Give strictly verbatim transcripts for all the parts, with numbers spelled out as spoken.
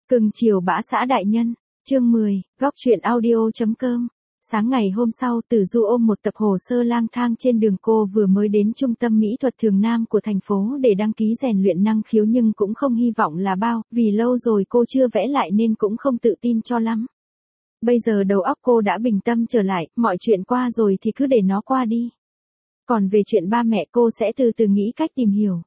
Cưng chiều bã xã đại nhân, chương mười, góc truyện audio chấm com. Sáng ngày hôm sau, Tử Du ôm một tập hồ sơ lang thang trên đường. Cô vừa mới đến trung tâm mỹ thuật Thường Nam của thành phố để đăng ký rèn luyện năng khiếu, nhưng cũng không hy vọng là bao, vì lâu rồi cô chưa vẽ lại nên cũng không tự tin cho lắm. Bây giờ đầu óc cô đã bình tâm trở lại, mọi chuyện qua rồi thì cứ để nó qua đi. Còn về chuyện ba mẹ, cô sẽ từ từ nghĩ cách tìm hiểu.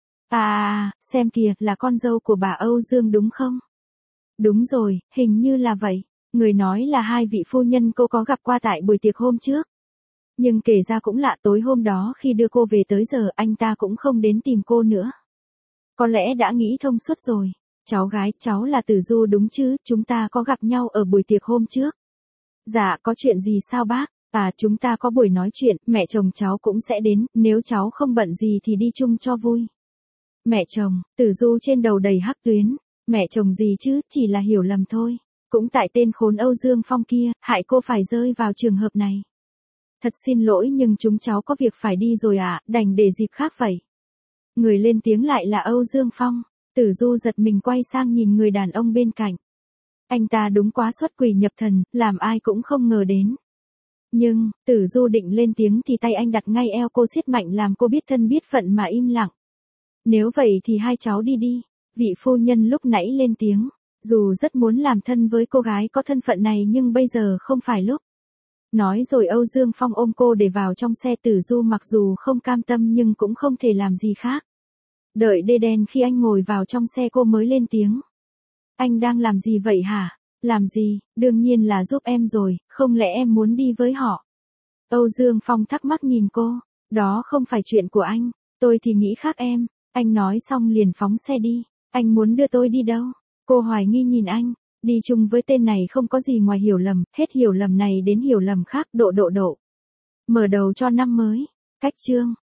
À, xem kìa, là con dâu của bà Âu Dương đúng không? Đúng rồi, hình như là vậy. Người nói là hai vị phu nhân cô có gặp qua tại buổi tiệc hôm trước. Nhưng kể ra cũng lạ, tối hôm đó khi đưa cô về tới giờ anh ta cũng không đến tìm cô nữa. Có lẽ đã nghĩ thông suốt rồi. Cháu gái, cháu là Tử Du đúng chứ, chúng ta có gặp nhau ở buổi tiệc hôm trước. Dạ, có chuyện gì sao bác? À, chúng ta có buổi nói chuyện, mẹ chồng cháu cũng sẽ đến, nếu cháu không bận gì thì đi chung cho vui. Mẹ chồng, Tử Du trên đầu đầy hắc tuyến. Mẹ chồng gì chứ, chỉ là hiểu lầm thôi. Cũng tại tên khốn Âu Dương Phong kia, hại cô phải rơi vào trường hợp này. Thật xin lỗi nhưng chúng cháu có việc phải đi rồi ạ, à, đành để dịp khác vậy. Người lên tiếng lại là Âu Dương Phong. Tử Du giật mình quay sang nhìn người đàn ông bên cạnh. Anh ta đúng quá xuất quỷ nhập thần, làm ai cũng không ngờ đến. Nhưng, Tử Du định lên tiếng thì tay anh đặt ngay eo cô siết mạnh làm cô biết thân biết phận mà im lặng. Nếu vậy thì hai cháu đi đi. Vị phu nhân lúc nãy lên tiếng. Dù rất muốn làm thân với cô gái có thân phận này nhưng bây giờ không phải lúc. Nói rồi Âu Dương Phong ôm cô để vào trong xe. Tử Du mặc dù không cam tâm nhưng cũng không thể làm gì khác. Đợi đê đen khi anh ngồi vào trong xe cô mới lên tiếng. Anh đang làm gì vậy hả? Làm gì, đương nhiên là giúp em rồi, không lẽ em muốn đi với họ? Âu Dương Phong thắc mắc nhìn cô. Đó không phải chuyện của anh, tôi thì nghĩ khác em. Anh nói xong liền phóng xe đi. Anh muốn đưa tôi đi đâu? Cô hoài nghi nhìn anh. Đi chung với tên này không có gì ngoài hiểu lầm, hết hiểu lầm này đến hiểu lầm khác, độ độ độ. Mở đầu cho năm mới. Cách chương.